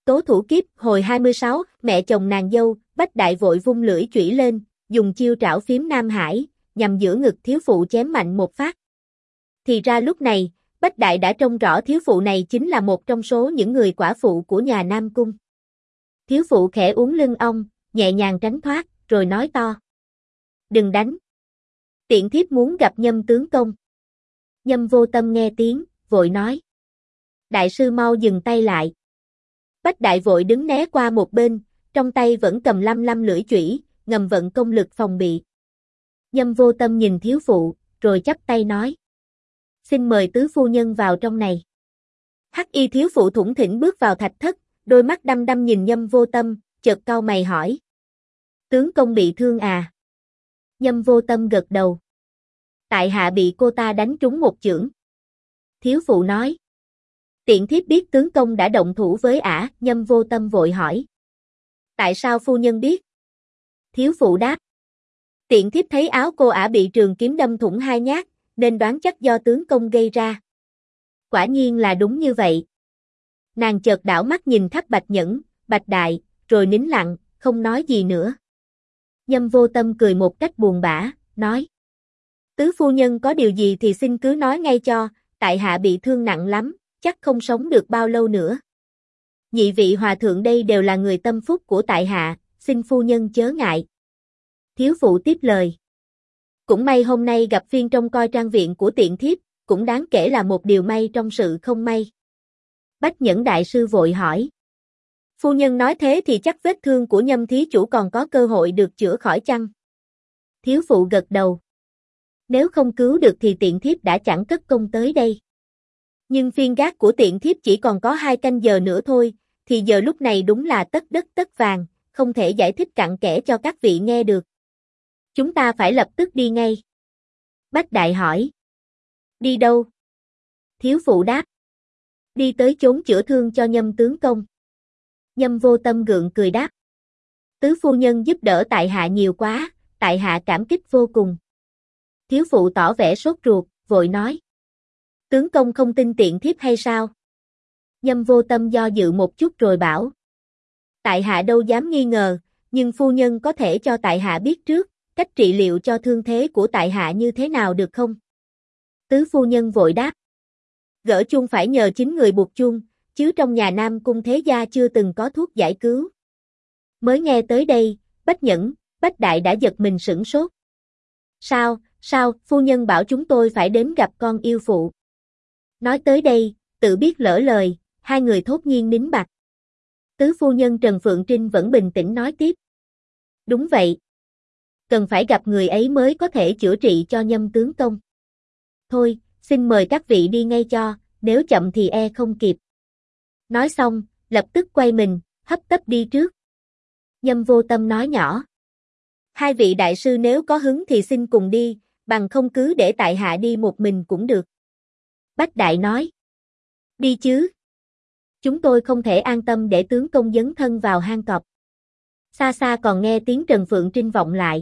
Tố thủ kiếp, hồi 26, mẹ chồng nàng dâu, Bách Đại vội vung lưỡi chủy lên, dùng chiêu trảo phím Nam Hải, nhằm giữa ngực thiếu phụ chém mạnh một phát. Thì ra lúc này, Bách Đại đã trông rõ thiếu phụ này chính là một trong số những người quả phụ của nhà Nam Cung. Thiếu phụ khẽ uốn lưng ong, nhẹ nhàng tránh thoát, rồi nói to. Đừng đánh. Tiện thiếp muốn gặp Nhâm tướng công. Nhâm Vô Tâm nghe tiếng, vội nói. Đại sư mau dừng tay lại. Bách Đại vội đứng né qua một bên, trong tay vẫn cầm lăm lưỡi chủy, ngầm vận công lực phòng bị. Nhâm Vô Tâm nhìn thiếu phụ, rồi chắp tay nói. Xin mời tứ phu nhân vào trong này. Hắc y thiếu phụ thủng thỉnh bước vào thạch thất, đôi mắt đăm đăm nhìn Nhâm Vô Tâm, chợt cau mày hỏi. Tướng công bị thương à? Nhâm Vô Tâm gật đầu. Tại hạ bị cô ta đánh trúng một chưởng. Thiếu phụ nói. Tiện thiếp biết tướng công đã động thủ với ả, Nhâm Vô Tâm vội hỏi. Tại sao phu nhân biết? Thiếu phụ đáp. Tiện thiếp thấy áo cô ả bị trường kiếm đâm thủng 2 nhát, nên đoán chắc do tướng công gây ra. Quả nhiên là đúng như vậy. Nàng chợt đảo mắt nhìn khắp Bạch Nhẫn, Bạch Đại, rồi nín lặng, không nói gì nữa. Nhâm Vô Tâm cười một cách buồn bã, nói. Tứ phu nhân có điều gì thì xin cứ nói ngay cho, tại hạ bị thương nặng lắm, chắc không sống được bao lâu nữa. Nhị vị hòa thượng đây đều là người tâm phúc của tại hạ, xin phu nhân chớ ngại. Thiếu phụ tiếp lời. Cũng may hôm nay gặp phiên trông coi trang viện của tiện thiếp, cũng đáng kể là một điều may trong sự không may. Bách Nhẫn đại sư vội hỏi. Phu nhân nói thế thì chắc vết thương của Nhâm thí chủ còn có cơ hội được chữa khỏi chăng? Thiếu phụ gật đầu. Nếu không cứu được thì tiện thiếp đã chẳng cất công tới đây. Nhưng phiên gác của tiện thiếp chỉ còn có 2 canh giờ nữa thôi, thì giờ lúc này đúng là tất đất tất vàng, không thể giải thích cặn kẽ cho các vị nghe được. Chúng ta phải lập tức đi ngay. Bách Đại hỏi. Đi đâu? Thiếu phụ đáp. Đi tới chốn chữa thương cho Nhâm tướng công. Nhâm Vô Tâm gượng cười đáp. Tứ phu nhân giúp đỡ tại hạ nhiều quá, tại hạ cảm kích vô cùng. Thiếu phụ tỏ vẻ sốt ruột, vội nói. Tướng công không tin tiện thiếp hay sao? Nhâm Vô Tâm do dự một chút rồi bảo. Tại hạ đâu dám nghi ngờ, nhưng phu nhân có thể cho tại hạ biết trước, cách trị liệu cho thương thế của tại hạ như thế nào được không? Tứ phu nhân vội đáp. Gỡ chuông phải nhờ chính người buộc chuông, chứ trong nhà Nam Cung thế gia chưa từng có thuốc giải cứu. Mới nghe tới đây, Bách Nhẫn, Bách Đại đã giật mình sửng sốt. Sao, phu nhân bảo chúng tôi phải đến gặp con yêu phụ. Nói tới đây, tự biết lỡ lời, hai người thốt nhiên nín bặt. Tứ phu nhân Trần Phượng Trinh vẫn bình tĩnh nói tiếp. Đúng vậy. Cần phải gặp người ấy mới có thể chữa trị cho Nhâm tướng công. Thôi, xin mời các vị đi ngay cho, nếu chậm thì e không kịp. Nói xong, lập tức quay mình, hấp tấp đi trước. Nhâm Vô Tâm nói nhỏ. Hai vị đại sư nếu có hứng thì xin cùng đi, bằng không cứ để tại hạ đi một mình cũng được. Bách Đại nói. Đi chứ. Chúng tôi không thể an tâm để tướng công dấn thân vào hang cọp. Xa xa còn nghe tiếng Trần Phượng Trinh vọng lại.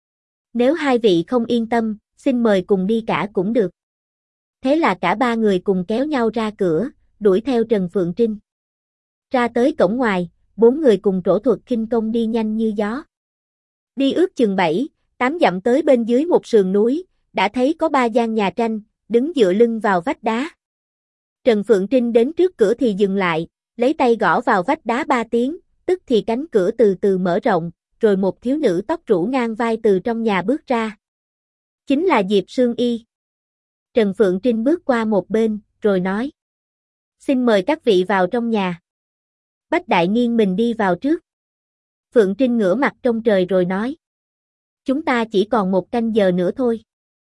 Nếu hai vị không yên tâm, xin mời cùng đi cả cũng được. Thế là cả 3 người cùng kéo nhau ra cửa, đuổi theo Trần Phượng Trinh. Ra tới cổng ngoài, 4 người cùng trổ thuật khinh công đi nhanh như gió. Đi ước chừng 7-8 dặm tới bên dưới một sườn núi, đã thấy có 3 gian nhà tranh, đứng dựa lưng vào vách đá. Trần Phượng Trinh đến trước cửa thì dừng lại, lấy tay gõ vào vách đá 3 tiếng, tức thì cánh cửa từ từ mở rộng, rồi một thiếu nữ tóc rủ ngang vai từ trong nhà bước ra. Chính là Diệp Sương Y. Trần Phượng Trinh bước qua một bên, rồi nói. Xin mời các vị vào trong nhà. Bách Đại nghiêng mình đi vào trước. Phượng Trinh ngửa mặt trông trời rồi nói. Chúng ta chỉ còn 1 canh giờ nữa thôi.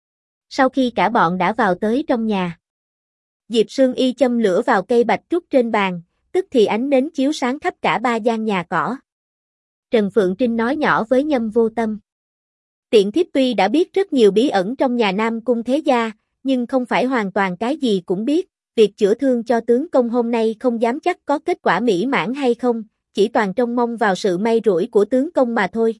Sau khi cả bọn đã vào tới trong nhà, Diệp Sương Y châm lửa vào cây bạch trúc trên bàn, tức thì ánh nến chiếu sáng khắp cả 3 gian nhà cỏ. Trần Phượng Trinh nói nhỏ với Nhâm Vô Tâm. Tiện thiếp tuy đã biết rất nhiều bí ẩn trong nhà Nam Cung thế gia, nhưng không phải hoàn toàn cái gì cũng biết, việc chữa thương cho tướng công hôm nay không dám chắc có kết quả mỹ mãn hay không, chỉ toàn trông mong vào sự may rủi của tướng công mà thôi.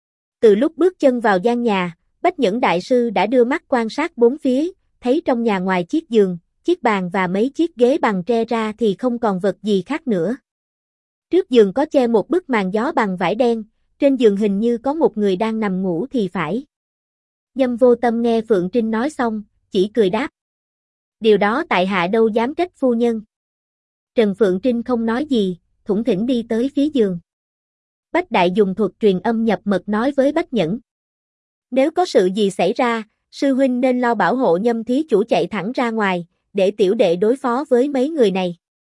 Từ lúc bước chân vào gian nhà, Bách Nhẫn đại sư đã đưa mắt quan sát 4 phía, thấy trong nhà ngoài chiếc giường, chiếc bàn và mấy chiếc ghế bằng tre ra thì không còn vật gì khác nữa. Trước giường có che một bức màn gió bằng vải đen, trên giường hình như có một người đang nằm ngủ thì phải. Nhâm Vô Tâm nghe Phượng Trinh nói xong, chỉ cười đáp. Điều đó tại hạ đâu dám trách phu nhân. Trần Phượng Trinh không nói gì, thủng thỉnh đi tới phía giường. Bách Đại dùng thuật truyền âm nhập mật nói với Bách Nhẫn. Nếu có sự gì xảy ra, sư huynh nên lo bảo hộ Nhâm thí chủ chạy thẳng ra ngoài, để tiểu đệ đối phó với mấy người này.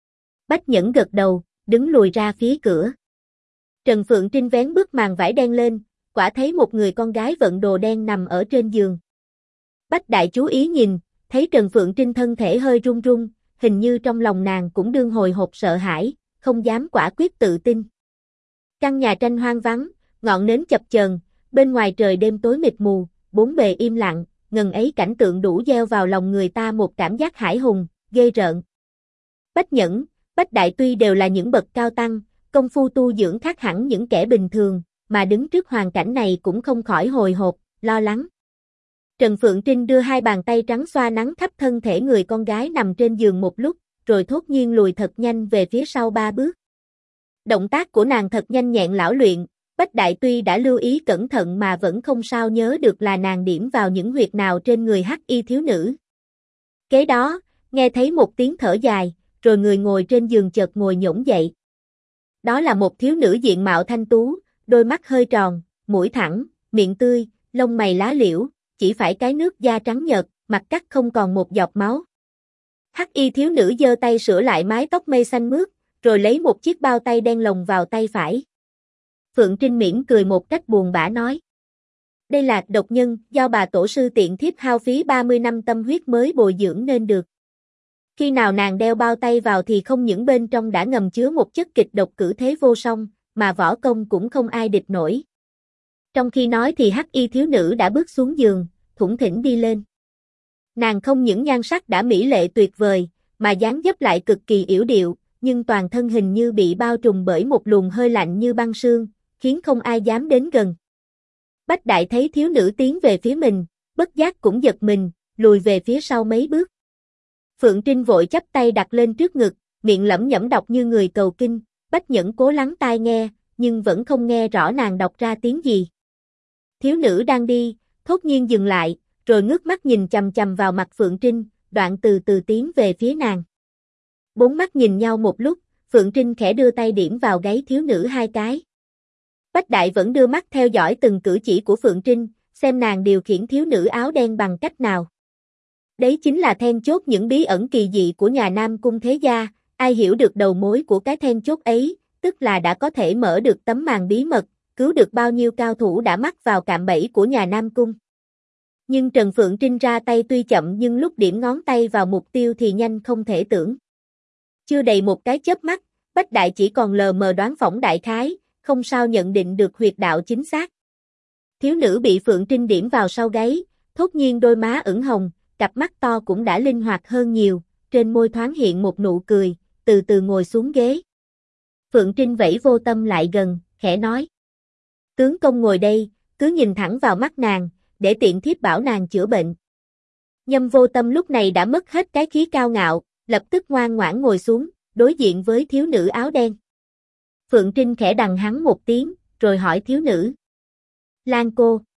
Bách Nhẫn gật đầu, đứng lùi ra phía cửa. Trần Phượng Trinh vén bức màn vải đen lên, quả thấy một người con gái vận đồ đen nằm ở trên giường. Bách Đại chú ý nhìn, thấy Trần Phượng Trinh thân thể hơi run run, hình như trong lòng nàng cũng đương hồi hộp sợ hãi, không dám quả quyết tự tin. Căn nhà tranh hoang vắng, ngọn nến chập chờn, bên ngoài trời đêm tối mịt mù, bốn bề im lặng, ngần ấy cảnh tượng đủ gieo vào lòng người ta một cảm giác hãi hùng, ghê rợn. Bách Nhẫn, Bách Đại tuy đều là những bậc cao tăng, công phu tu dưỡng khác hẳn những kẻ bình thường, mà đứng trước hoàn cảnh này cũng không khỏi hồi hộp, lo lắng. Trần Phượng Trinh đưa hai bàn tay trắng xoa nắng khắp thân thể người con gái nằm trên giường một lúc, rồi thốt nhiên lùi thật nhanh về phía sau 3 bước. Động tác của nàng thật nhanh nhẹn lão luyện, Bách Đại tuy đã lưu ý cẩn thận mà vẫn không sao nhớ được là nàng điểm vào những huyệt nào trên người hắc y thiếu nữ. Kế đó, nghe thấy một tiếng thở dài, rồi người ngồi trên giường chợt ngồi nhổn dậy. Đó là một thiếu nữ diện mạo thanh tú, đôi mắt hơi tròn, mũi thẳng, miệng tươi, lông mày lá liễu, chỉ phải cái nước da trắng nhợt, mặt cắt không còn một giọt máu. Hắc y thiếu nữ giơ tay sửa lại mái tóc mây xanh mướt, rồi lấy một chiếc bao tay đen lồng vào tay phải. Phượng Trinh mỉm cười một cách buồn bã nói. Đây là độc nhân, do bà tổ sư tiện thiếp hao phí 30 năm tâm huyết mới bồi dưỡng nên được. Khi nào nàng đeo bao tay vào thì không những bên trong đã ngầm chứa một chất kịch độc cử thế vô song, mà võ công cũng không ai địch nổi. Trong khi nói thì hắc y thiếu nữ đã bước xuống giường, thủng thỉnh đi lên. Nàng không những nhan sắc đã mỹ lệ tuyệt vời, mà dáng dấp lại cực kỳ yểu điệu, nhưng toàn thân hình như bị bao trùm bởi một luồng hơi lạnh như băng sương, khiến không ai dám đến gần. Bách Đại thấy thiếu nữ tiến về phía mình, bất giác cũng giật mình, lùi về phía sau mấy bước. Phượng Trinh vội chắp tay đặt lên trước ngực, miệng lẩm nhẩm đọc như người cầu kinh, Bách Nhẫn cố lắng tai nghe, nhưng vẫn không nghe rõ nàng đọc ra tiếng gì. Thiếu nữ đang đi, thốt nhiên dừng lại, rồi ngước mắt nhìn chằm chằm vào mặt Phượng Trinh, đoạn từ từ tiến về phía nàng. Bốn mắt nhìn nhau một lúc, Phượng Trinh khẽ đưa tay điểm vào gáy thiếu nữ 2 cái. Bách Đại vẫn đưa mắt theo dõi từng cử chỉ của Phượng Trinh, xem nàng điều khiển thiếu nữ áo đen bằng cách nào. Đấy chính là then chốt những bí ẩn kỳ dị của nhà Nam Cung thế gia, ai hiểu được đầu mối của cái then chốt ấy, tức là đã có thể mở được tấm màn bí mật, cứu được bao nhiêu cao thủ đã mắc vào cạm bẫy của nhà Nam Cung. Nhưng Trần Phượng Trinh ra tay tuy chậm nhưng lúc điểm ngón tay vào mục tiêu thì nhanh không thể tưởng. Chưa đầy một cái chớp mắt, Bách Đại chỉ còn lờ mờ đoán phỏng đại khái, không sao nhận định được huyệt đạo chính xác. Thiếu nữ bị Phượng Trinh điểm vào sau gáy, thốt nhiên đôi má ửng hồng, cặp mắt to cũng đã linh hoạt hơn nhiều, trên môi thoáng hiện một nụ cười, từ từ ngồi xuống ghế. Phượng Trinh vẫy Vô Tâm lại gần, khẽ nói. Tướng công ngồi đây, cứ nhìn thẳng vào mắt nàng, để tiện thiếp bảo nàng chữa bệnh. Nhâm Vô Tâm lúc này đã mất hết cái khí cao ngạo, lập tức ngoan ngoãn ngồi xuống, đối diện với thiếu nữ áo đen. Phượng Trinh khẽ đằng hắn một tiếng, rồi hỏi thiếu nữ. Lan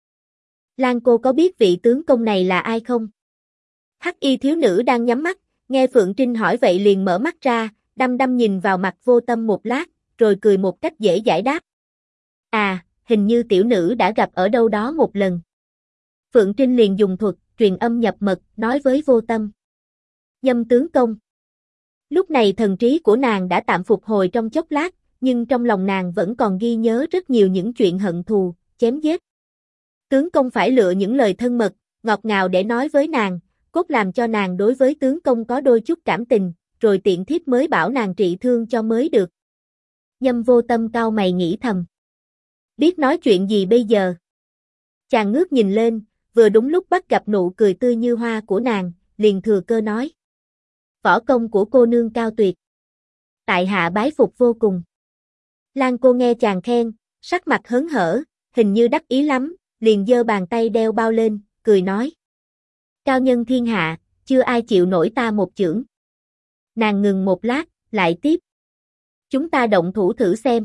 cô có biết vị tướng công này là ai không? Hắc y thiếu nữ đang nhắm mắt, nghe Phượng Trinh hỏi vậy liền mở mắt ra, đăm đăm nhìn vào mặt Vô Tâm một lát, rồi cười một cách dễ dãi đáp. À, hình như tiểu nữ đã gặp ở đâu đó một lần. Phượng Trinh liền dùng thuật, truyền âm nhập mật, nói với Vô Tâm. Nhâm tướng công. Lúc này thần trí của nàng đã tạm phục hồi trong chốc lát, nhưng trong lòng nàng vẫn còn ghi nhớ rất nhiều những chuyện hận thù, chém giết. Tướng công phải lựa những lời thân mật, ngọt ngào để nói với nàng, cốt làm cho nàng đối với tướng công có đôi chút cảm tình, rồi tiện thiếp mới bảo nàng trị thương cho mới được. Nhâm Vô Tâm cau mày nghĩ thầm. Biết nói chuyện gì bây giờ? Chàng ngước nhìn lên, vừa đúng lúc bắt gặp nụ cười tươi như hoa của nàng, liền thừa cơ nói. Võ công của cô nương cao tuyệt. Tại hạ bái phục vô cùng. Lan cô nghe chàng khen, sắc mặt hớn hở, hình như đắc ý lắm, liền giơ bàn tay đeo bao lên, cười nói. Cao nhân thiên hạ, chưa ai chịu nổi ta một chưởng. Nàng ngừng một lát, lại tiếp. Chúng ta động thủ thử xem.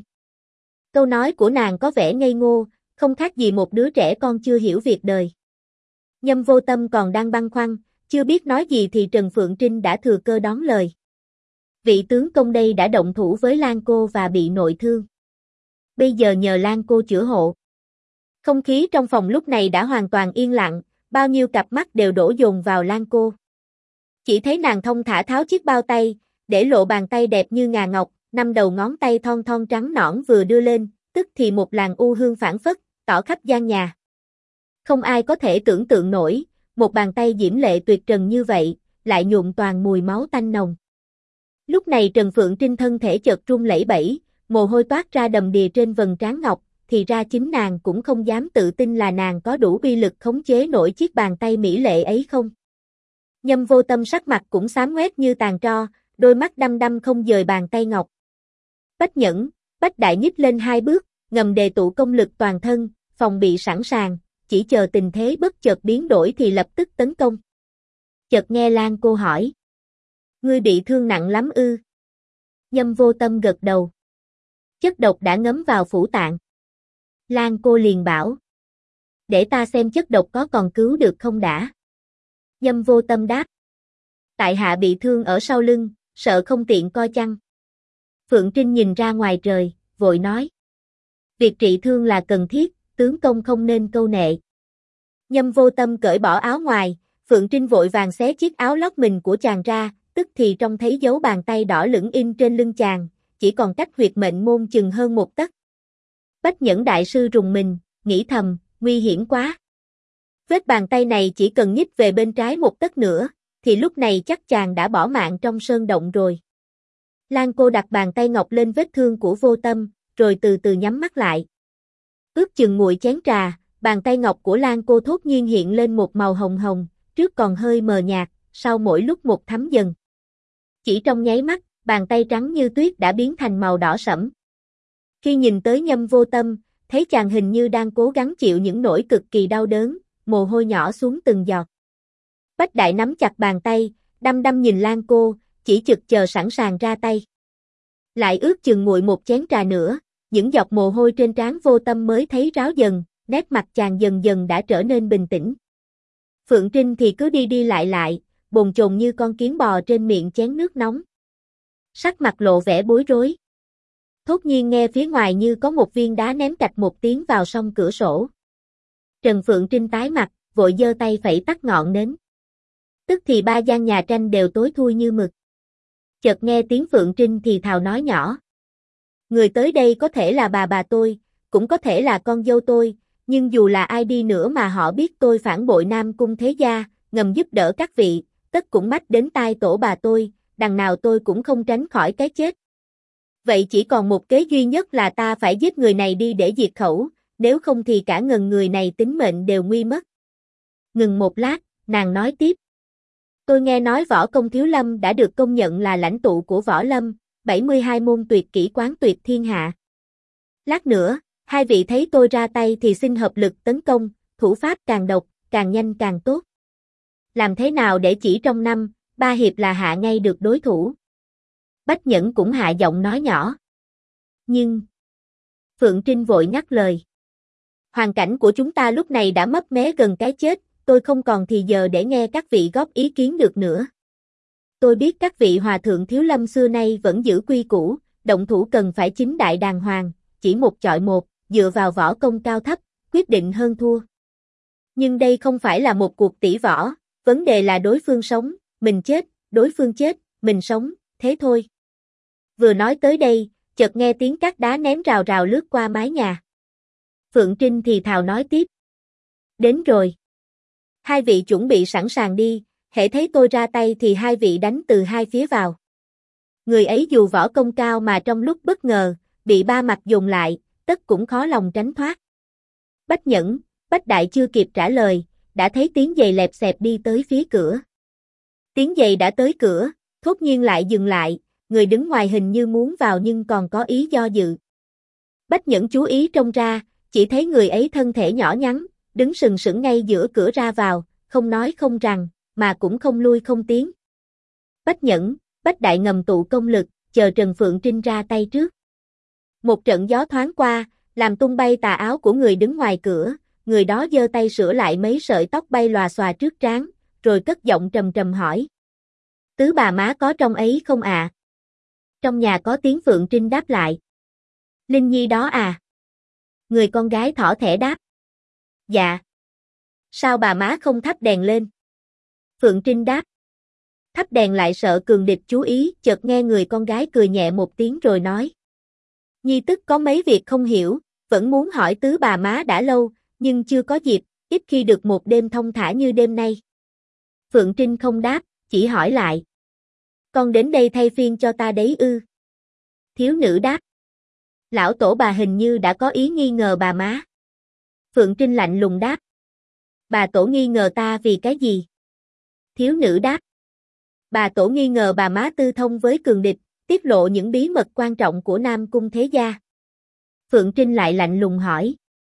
Câu nói của nàng có vẻ ngây ngô, không khác gì một đứa trẻ con chưa hiểu việc đời. Nhâm Vô Tâm còn đang băn khoăn, chưa biết nói gì thì Trần Phượng Trinh đã thừa cơ đón lời. Vị tướng công đây đã động thủ với Lan cô và bị nội thương. Bây giờ nhờ Lan cô chữa hộ. Không khí trong phòng lúc này đã hoàn toàn yên lặng, bao nhiêu cặp mắt đều đổ dồn vào Lan cô. Chỉ thấy nàng thong thả tháo chiếc bao tay, để lộ bàn tay đẹp như ngà ngọc, 5 đầu ngón tay thon thon trắng nõn vừa đưa lên, tức thì một làn u hương phảng phất, tỏ khắp gian nhà. Không ai có thể tưởng tượng nổi, một bàn tay diễm lệ tuyệt trần như vậy, lại nhuộm toàn mùi máu tanh nồng. Lúc này Trần Phượng Trinh thân thể chợt run lẩy bẩy, mồ hôi toát ra đầm đìa trên vầng trán ngọc, thì ra chính nàng cũng không dám tự tin là nàng có đủ uy lực khống chế nổi chiếc bàn tay mỹ lệ ấy không. Nhâm Vô Tâm sắc mặt cũng xám ngoét như tàn tro, đôi mắt đăm đăm không dời bàn tay ngọc. Bách Nhẫn, Bách Đại nhích lên 2 bước, ngầm đề tụ công lực toàn thân, phòng bị sẵn sàng, chỉ chờ tình thế bất chợt biến đổi thì lập tức tấn công. Chợt nghe Lan cô hỏi. Ngươi bị thương nặng lắm ư? Nhâm Vô Tâm gật đầu. Chất độc đã ngấm vào phủ tạng. Lan cô liền bảo. Để ta xem chất độc có còn cứu được không đã. Nhâm Vô Tâm đáp. Tại hạ bị thương ở sau lưng, sợ không tiện coi chăng. Phượng Trinh nhìn ra ngoài trời, vội nói. Việc trị thương là cần thiết, tướng công không nên câu nệ. Nhâm Vô Tâm cởi bỏ áo ngoài, Phượng Trinh vội vàng xé chiếc áo lót mình của chàng ra, tức thì trông thấy dấu bàn tay đỏ lửng in trên lưng chàng, chỉ còn cách huyệt mệnh môn chừng hơn 1 tấc. Bách Nhẫn đại sư rùng mình, nghĩ thầm, nguy hiểm quá. Vết bàn tay này chỉ cần nhích về bên trái 1 tấc nữa, thì lúc này chắc chàng đã bỏ mạng trong sơn động rồi. Lan cô đặt bàn tay ngọc lên vết thương của Vô Tâm, rồi từ từ nhắm mắt lại. Ước chừng nguội chén trà, bàn tay ngọc của Lan cô thốt nhiên hiện lên một màu hồng hồng, trước còn hơi mờ nhạt, sau mỗi lúc một thấm dần. Chỉ trong nháy mắt, bàn tay trắng như tuyết đã biến thành màu đỏ sẫm. Khi nhìn tới Nhâm Vô Tâm, thấy chàng hình như đang cố gắng chịu những nỗi cực kỳ đau đớn, mồ hôi nhỏ xuống từng giọt. Bách Đại nắm chặt bàn tay, đăm đăm nhìn Lan cô, chỉ chực chờ sẵn sàng ra tay. Lại ước chừng nguội một chén trà nữa, những giọt mồ hôi trên trán Vô Tâm mới thấy ráo dần, nét mặt chàng dần dần đã trở nên bình tĩnh. Phượng Trinh thì cứ đi đi lại, bồn chồn như con kiến bò trên miệng chén nước nóng. Sắc mặt lộ vẻ bối rối. Thốt nhiên nghe phía ngoài như có một viên đá ném cạch một tiếng vào song cửa sổ. Trần Phượng Trinh tái mặt, vội giơ tay phẩy tắt ngọn nến. Tức thì 3 gian nhà tranh đều tối thui như mực. Chợt nghe tiếng Phượng Trinh thì thào nói nhỏ. Người tới đây có thể là bà tôi, cũng có thể là con dâu tôi, nhưng dù là ai đi nữa mà họ biết tôi phản bội Nam Cung thế gia, ngầm giúp đỡ các vị, tất cũng mách đến tai tổ bà tôi, đằng nào tôi cũng không tránh khỏi cái chết. Vậy chỉ còn một kế duy nhất là ta phải giết người này đi để diệt khẩu, nếu không thì cả ngần người này tính mệnh đều nguy mất. Ngừng một lát, nàng nói tiếp. Tôi nghe nói võ công Thiếu Lâm đã được công nhận là lãnh tụ của võ lâm, 72 môn tuyệt kỹ quán tuyệt thiên hạ. Lát nữa, hai vị thấy tôi ra tay thì xin hợp lực tấn công, thủ pháp càng độc, càng nhanh càng tốt. Làm thế nào để chỉ trong 3 hiệp là hạ ngay được đối thủ? Bách Nhẫn cũng hạ giọng nói nhỏ. Nhưng... Phượng Trinh vội ngắt lời. Hoàn cảnh của chúng ta lúc này đã mấp mé gần cái chết, tôi không còn thì giờ để nghe các vị góp ý kiến được nữa. Tôi biết các vị hòa thượng Thiếu Lâm xưa nay vẫn giữ quy củ, động thủ cần phải chính đại đàng hoàng, chỉ một chọi một, dựa vào võ công cao thấp, quyết định hơn thua. Nhưng đây không phải là một cuộc tỷ võ, vấn đề là đối phương sống, mình chết, đối phương chết, mình sống, thế thôi. Vừa nói tới đây, chợt nghe tiếng cát đá ném rào rào lướt qua mái nhà. Phượng Trinh thì thào nói tiếp. Đến rồi. Hai vị chuẩn bị sẵn sàng đi, hễ thấy tôi ra tay thì hai vị đánh từ hai phía vào. Người ấy dù võ công cao mà trong lúc bất ngờ, bị 3 mặt dồn lại, tất cũng khó lòng tránh thoát. Bách Nhẫn, Bách Đại chưa kịp trả lời, đã thấy tiếng giày lẹp xẹp đi tới phía cửa. Tiếng giày đã tới cửa, thốt nhiên lại dừng lại, người đứng ngoài hình như muốn vào nhưng còn có ý do dự. Bách Nhẫn chú ý trông ra, chỉ thấy người ấy thân thể nhỏ nhắn, đứng sừng sững ngay giữa cửa ra vào, không nói không rằng, mà cũng không lui không tiến. Bách Nhẫn, Bách Đại ngầm tụ công lực, chờ Trần Phượng Trinh ra tay trước. Một trận gió thoáng qua, làm tung bay tà áo của người đứng ngoài cửa, người đó giơ tay sửa lại mấy sợi tóc bay lòa xòa trước trán, rồi cất giọng trầm trầm hỏi. Tứ bà má có trong ấy không à? Trong nhà có tiếng Phượng Trinh đáp lại. Linh Nhi đó à? Người con gái thỏ thẻ đáp. Dạ. Sao bà má không thắp đèn lên? Phượng Trinh đáp. Thắp đèn lại sợ cường địch chú ý, chợt nghe người con gái cười nhẹ một tiếng rồi nói. Nhi tức có mấy việc không hiểu, vẫn muốn hỏi tứ bà má đã lâu, nhưng chưa có dịp, ít khi được một đêm thông thả như đêm nay. Phượng Trinh không đáp, chỉ hỏi lại. Con đến đây thay phiên cho ta đấy ư? Thiếu nữ đáp. Lão tổ bà hình như đã có ý nghi ngờ bà má. Phượng Trinh lạnh lùng đáp. Bà tổ nghi ngờ ta vì cái gì? Thiếu nữ đáp. Bà tổ nghi ngờ bà má tư thông với cường địch, tiết lộ những bí mật quan trọng của Nam Cung thế gia. Phượng Trinh lại lạnh lùng hỏi.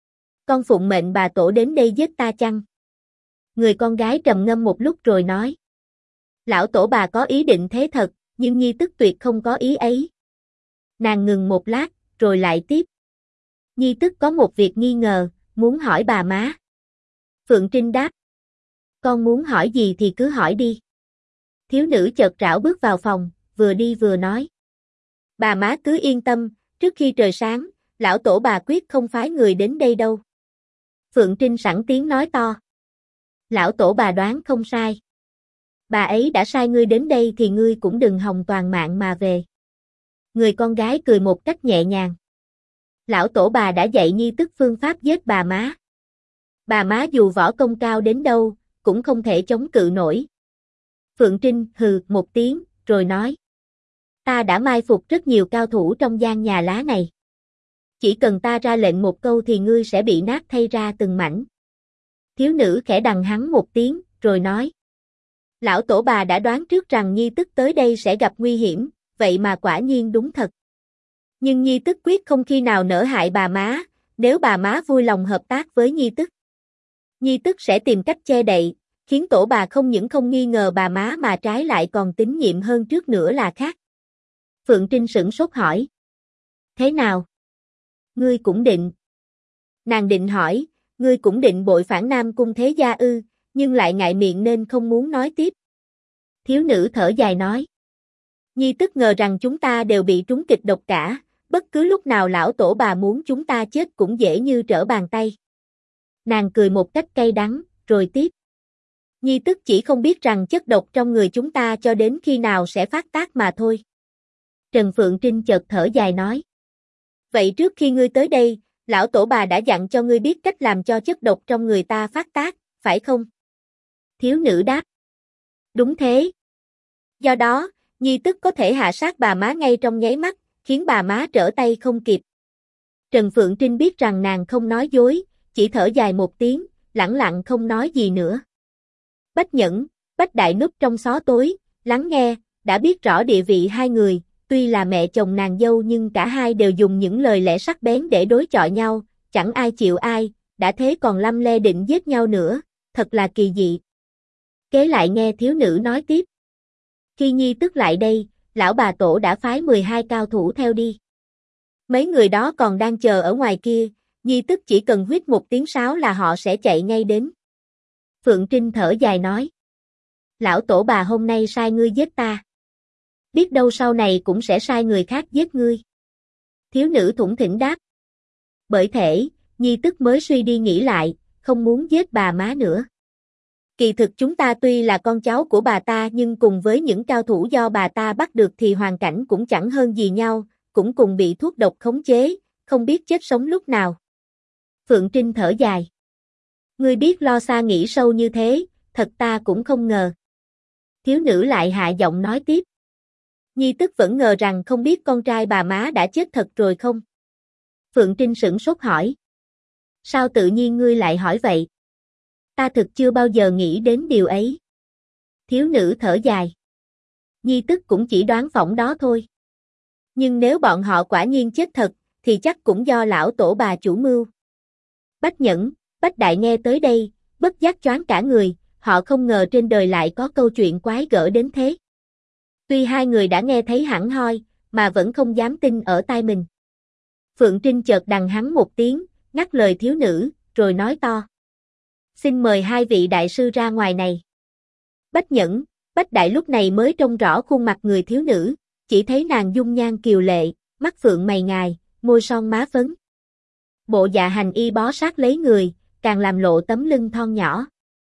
Con phụng mệnh bà tổ đến đây giết ta chăng? Người con gái trầm ngâm một lúc rồi nói. Lão tổ bà có ý định thế thật, nhưng Nhi tức tuyệt không có ý ấy. Nàng ngừng một lát, rồi lại tiếp. Nhi tức có một việc nghi ngờ, muốn hỏi bà má. Phượng Trinh đáp. Con muốn hỏi gì thì cứ hỏi đi. Thiếu nữ chợt rảo bước vào phòng, vừa đi vừa nói. Bà má cứ yên tâm, trước khi trời sáng, lão tổ bà quyết không phái người đến đây đâu. Phượng Trinh sẵn tiếng nói to. Lão tổ bà đoán không sai. Bà ấy đã sai ngươi đến đây thì ngươi cũng đừng hòng toàn mạng mà về. Người con gái cười một cách nhẹ nhàng. Lão tổ bà đã dạy Nhi tức phương pháp giết bà má. Bà má dù võ công cao đến đâu, cũng không thể chống cự nổi. Phượng Trinh hừ một tiếng, rồi nói. Ta đã mai phục rất nhiều cao thủ trong gian nhà lá này. Chỉ cần ta ra lệnh một câu thì ngươi sẽ bị nát thay ra từng mảnh. Thiếu nữ khẽ đằng hắn một tiếng, rồi nói. Lão tổ bà đã đoán trước rằng Nhi tức tới đây sẽ gặp nguy hiểm, vậy mà quả nhiên đúng thật. Nhưng Nhi tức quyết không khi nào nỡ hại bà má, nếu bà má vui lòng hợp tác với Nhi tức. Nhi tức sẽ tìm cách che đậy, khiến tổ bà không những không nghi ngờ bà má mà trái lại còn tín nhiệm hơn trước nữa là khác. Phượng Trinh sửng sốt hỏi. Thế nào? Ngươi cũng định. Nàng định hỏi, ngươi cũng định bội phản Nam Cung thế gia ư, nhưng lại ngại miệng nên không muốn nói tiếp. Thiếu nữ thở dài nói. Nhi tức ngờ rằng chúng ta đều bị trúng kịch độc cả, bất cứ lúc nào lão tổ bà muốn chúng ta chết cũng dễ như trở bàn tay. Nàng cười một cách cay đắng, rồi tiếp. Nhi tức chỉ không biết rằng chất độc trong người chúng ta cho đến khi nào sẽ phát tác mà thôi. Trần Phượng Trinh chợt thở dài nói. Vậy trước khi ngươi tới đây, lão tổ bà đã dặn cho ngươi biết cách làm cho chất độc trong người ta phát tác, phải không? Thiếu nữ đáp. Đúng thế. Do đó, Nhi tức có thể hạ sát bà má ngay trong nháy mắt, khiến bà má trở tay không kịp. Trần Phượng Trinh biết rằng nàng không nói dối, chỉ thở dài một tiếng, lẳng lặng không nói gì nữa. Bách Nhẫn, Bách Đại núp trong xó tối, lắng nghe, đã biết rõ địa vị hai người, tuy là mẹ chồng nàng dâu nhưng cả hai đều dùng những lời lẽ sắc bén để đối chọi nhau, chẳng ai chịu ai, đã thế còn lăm le định giết nhau nữa, thật là kỳ dị. Kế lại nghe thiếu nữ nói tiếp. Khi Nhi tức lại đây, lão bà tổ đã phái 12 cao thủ theo đi. Mấy người đó còn đang chờ ở ngoài kia, Nhi tức chỉ cần huýt một tiếng sáo là họ sẽ chạy ngay đến. Phượng Trinh thở dài nói. Lão tổ bà hôm nay sai ngươi giết ta. Biết đâu sau này cũng sẽ sai người khác giết ngươi. Thiếu nữ thủng thỉnh đáp. Bởi thể, Nhi tức mới suy đi nghĩ lại, không muốn giết bà má nữa. Kỳ thực chúng ta tuy là con cháu của bà ta nhưng cùng với những cao thủ do bà ta bắt được thì hoàn cảnh cũng chẳng hơn gì nhau, cũng cùng bị thuốc độc khống chế, không biết chết sống lúc nào. Phượng Trinh thở dài. Ngươi biết lo xa nghĩ sâu như thế, thật ta cũng không ngờ. Thiếu nữ lại hạ giọng nói tiếp. Nhi tức vẫn ngờ rằng không biết con trai bà má đã chết thật rồi không? Phượng Trinh sửng sốt hỏi. Sao tự nhiên ngươi lại hỏi vậy? Ta thực chưa bao giờ nghĩ đến điều ấy. Thiếu nữ thở dài. Nhi tức cũng chỉ đoán phỏng đó thôi. Nhưng nếu bọn họ quả nhiên chết thật, thì chắc cũng do lão tổ bà chủ mưu. Bách Nhẫn, Bách Đại nghe tới đây, bất giác choáng cả người, họ không ngờ trên đời lại có câu chuyện quái gở đến thế. Tuy hai người đã nghe thấy hẳn hoi, mà vẫn không dám tin ở tai mình. Phượng Trinh chợt đằng hắn một tiếng, ngắt lời thiếu nữ, rồi nói to. Xin mời hai vị đại sư ra ngoài này. Bách Nhẫn, Bách Đại lúc này mới trông rõ khuôn mặt người thiếu nữ, chỉ thấy nàng dung nhan kiều lệ, mắt phượng mày ngài, môi son má phấn. Bộ dạ hành y bó sát lấy người, càng làm lộ tấm lưng thon nhỏ.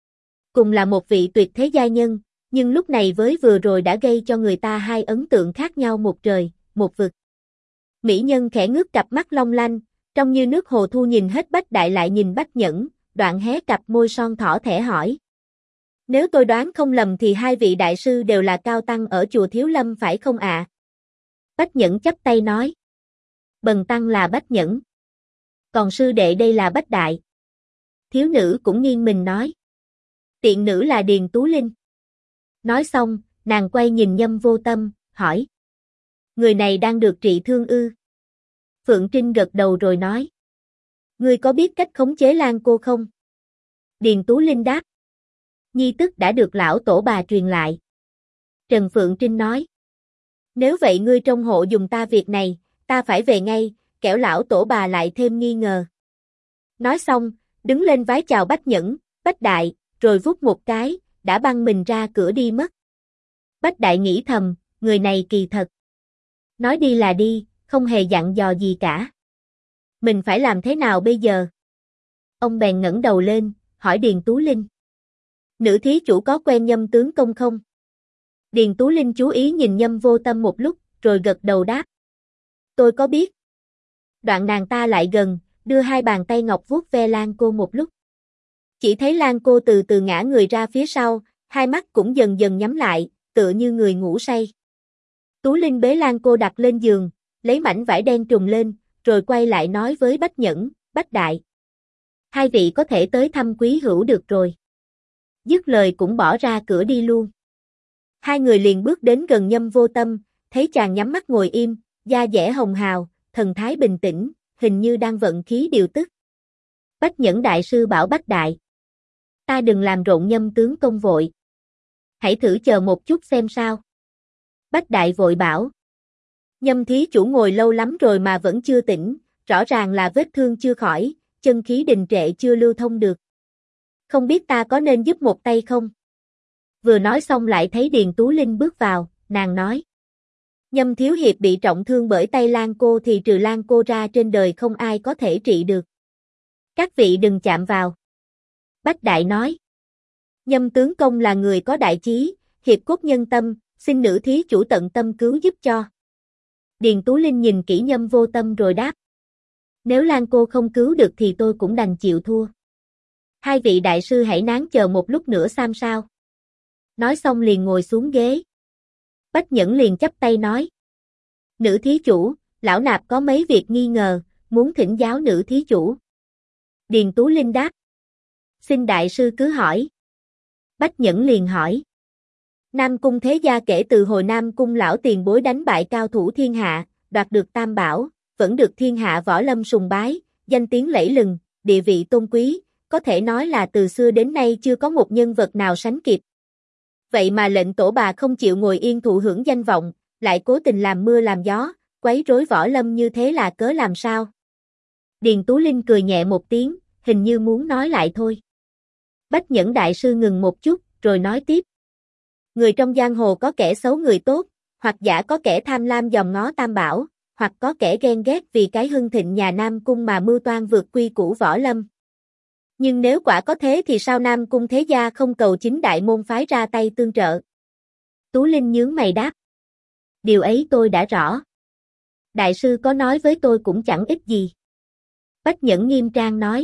Cùng là một vị tuyệt thế giai nhân, nhưng lúc này với vừa rồi đã gây cho người ta hai ấn tượng khác nhau một trời, một vực. Mỹ nhân khẽ ngước cặp mắt long lanh, trông như nước hồ thu nhìn hết Bách Đại lại nhìn Bách Nhẫn, đoạn hé cặp môi son thỏ thẻ hỏi. Nếu tôi đoán không lầm thì hai vị đại sư đều là cao tăng ở chùa Thiếu Lâm phải không ạ? Bách Nhẫn chắp tay nói. Bần tăng là Bách Nhẫn. Còn sư đệ đây là Bách Đại. Thiếu nữ cũng nghiêng mình nói. Tiện nữ là Điền Tú Linh. Nói xong, nàng quay nhìn Nhâm Vô Tâm, hỏi. Người này đang được trị thương ư? Phượng Trinh gật đầu rồi nói. Ngươi có biết cách khống chế Lan cô không? Điền Tú Linh đáp. Nhi tức đã được lão tổ bà truyền lại. Trần Phượng Trinh nói. Nếu vậy ngươi trông hộ dùng ta việc này, ta phải về ngay, kẻo lão tổ bà lại thêm nghi ngờ. Nói xong, đứng lên vái chào Bách Nhẫn, Bách Đại, rồi vút một cái, đã băng mình ra cửa đi mất. Bách Đại nghĩ thầm, người này kỳ thật. Nói đi là đi, không hề dặn dò gì cả. Mình phải làm thế nào bây giờ? Ông bèn ngẩng đầu lên, hỏi Điền Tú Linh. Nữ thí chủ có quen Nhâm tướng công không? Điền Tú Linh chú ý nhìn Nhâm Vô Tâm một lúc, rồi gật đầu đáp. Tôi có biết. Đoạn nàng ta lại gần, đưa hai bàn tay ngọc vuốt ve Lan cô một lúc. Chỉ thấy Lan cô từ từ ngã người ra phía sau, hai mắt cũng dần dần nhắm lại, tựa như người ngủ say. Tú Linh bế Lan cô đặt lên giường, lấy mảnh vải đen trùm lên, rồi quay lại nói với Bách Nhẫn, Bách Đại. Hai vị có thể tới thăm quý hữu được rồi. Dứt lời cũng bỏ ra cửa đi luôn. Hai người liền bước đến gần Nhâm Vô Tâm, thấy chàng nhắm mắt ngồi im, da dẻ hồng hào, thần thái bình tĩnh, hình như đang vận khí điều tức. Bách Nhẫn đại sư bảo Bách Đại. Ta đừng làm rộn Nhâm tướng công vội. Hãy thử chờ một chút xem sao. Bách Đại vội bảo. Nhâm thí chủ ngồi lâu lắm rồi mà vẫn chưa tỉnh, rõ ràng là vết thương chưa khỏi, chân khí đình trệ chưa lưu thông được. Không biết ta có nên giúp một tay không? Vừa nói xong lại thấy Điền Tú Linh bước vào, nàng nói. Nhâm thiếu hiệp bị trọng thương bởi tay Lan cô thì trừ Lan cô ra trên đời không ai có thể trị được. Các vị đừng chạm vào. Bách Đại nói. Nhâm tướng công là người có đại chí, hiệp cốt nhân tâm, xin nữ thí chủ tận tâm cứu giúp cho. Điền Tú Linh nhìn kỹ Nhâm Vô Tâm rồi đáp. Nếu Lan cô không cứu được thì tôi cũng đành chịu thua. Hai vị đại sư hãy nán chờ một lúc nữa xem sao. Nói xong liền ngồi xuống ghế. Bách Nhẫn liền chắp tay nói. Nữ thí chủ, lão nạp có mấy việc nghi ngờ, muốn thỉnh giáo nữ thí chủ. Điền Tú Linh đáp. Xin đại sư cứ hỏi. Bách Nhẫn liền hỏi. Nam Cung thế gia kể từ hồi Nam Cung lão tiền bối đánh bại cao thủ thiên hạ, đoạt được tam bảo, vẫn được thiên hạ võ lâm sùng bái, danh tiếng lẫy lừng, địa vị tôn quý, có thể nói là từ xưa đến nay chưa có một nhân vật nào sánh kịp. Vậy mà lệnh tổ bà không chịu ngồi yên thụ hưởng danh vọng, lại cố tình làm mưa làm gió, quấy rối võ lâm như thế là cớ làm sao? Điền Tú Linh cười nhẹ một tiếng, hình như muốn nói lại thôi. Bách Nhẫn đại sư ngừng một chút, rồi nói tiếp. Người trong giang hồ có kẻ xấu người tốt, hoặc giả có kẻ tham lam dòm ngó tam bảo, hoặc có kẻ ghen ghét vì cái hưng thịnh nhà Nam Cung mà mưu toan vượt quy củ võ lâm. Nhưng nếu quả có thế thì sao Nam Cung thế gia không cầu chính đại môn phái ra tay tương trợ? Tú Linh nhướng mày đáp. Điều ấy tôi đã rõ. Đại sư có nói với tôi cũng chẳng ích gì. Bách Nhẫn nghiêm trang nói.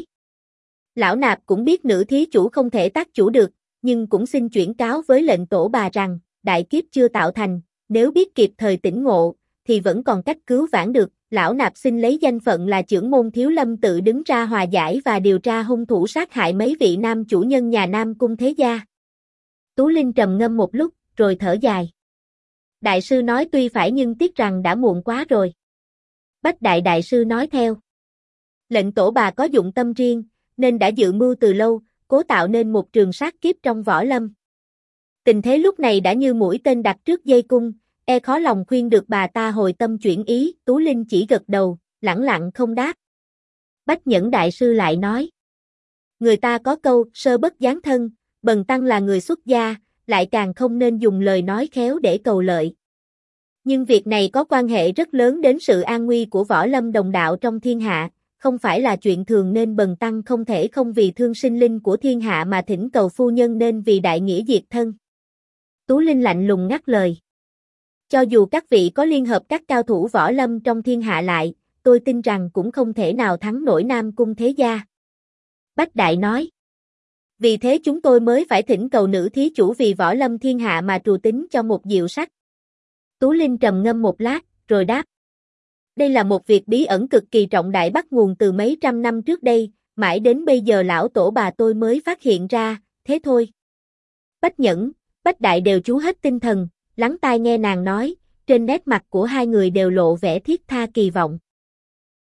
Lão nạp cũng biết nữ thí chủ không thể tác chủ được, nhưng cũng xin chuyển cáo với lệnh tổ bà rằng, đại kiếp chưa tạo thành, nếu biết kịp thời tỉnh ngộ, thì vẫn còn cách cứu vãn được. Lão nạp xin lấy danh phận là chưởng môn Thiếu Lâm tự đứng ra hòa giải và điều tra hung thủ sát hại mấy vị nam chủ nhân nhà Nam Cung thế gia. Tú Linh trầm ngâm một lúc, rồi thở dài. Đại sư nói tuy phải nhưng tiếc rằng đã muộn quá rồi. Bách đại sư nói theo. Lệnh tổ bà có dụng tâm riêng, nên đã dự mưu từ lâu, cố tạo nên một trường sát kiếp trong võ lâm. Tình thế lúc này đã như mũi tên đặt trước dây cung, khó lòng khuyên được bà ta hồi tâm chuyển ý, Tú Linh chỉ gật đầu, lẳng lặng không đáp. Bách Nhẫn Đại Sư lại nói. Người ta có câu, sơ bất giáng thân, bần tăng là người xuất gia, lại càng không nên dùng lời nói khéo để cầu lợi. Nhưng việc này có quan hệ rất lớn đến sự an nguy của võ lâm đồng đạo trong thiên hạ, không phải là chuyện thường nên bần tăng không thể không vì thương sinh linh của thiên hạ mà thỉnh cầu phu nhân nên vì đại nghĩa diệt thân. Tú Linh lạnh lùng ngắt lời. Cho dù các vị có liên hợp các cao thủ võ lâm trong thiên hạ lại, tôi tin rằng cũng không thể nào thắng nổi Nam Cung thế gia. Bách Đại nói. Vì thế chúng tôi mới phải thỉnh cầu nữ thí chủ vì võ lâm thiên hạ mà trù tính cho một diệu sách. Tú Linh trầm ngâm một lát, rồi đáp. Đây là một việc bí ẩn cực kỳ trọng đại bắt nguồn từ mấy trăm năm trước đây, mãi đến bây giờ lão tổ bà tôi mới phát hiện ra, thế thôi. Bách Nhẫn, Bách Đại đều chú hết tinh thần, lắng tai nghe nàng nói, trên nét mặt của hai người đều lộ vẻ thiết tha kỳ vọng.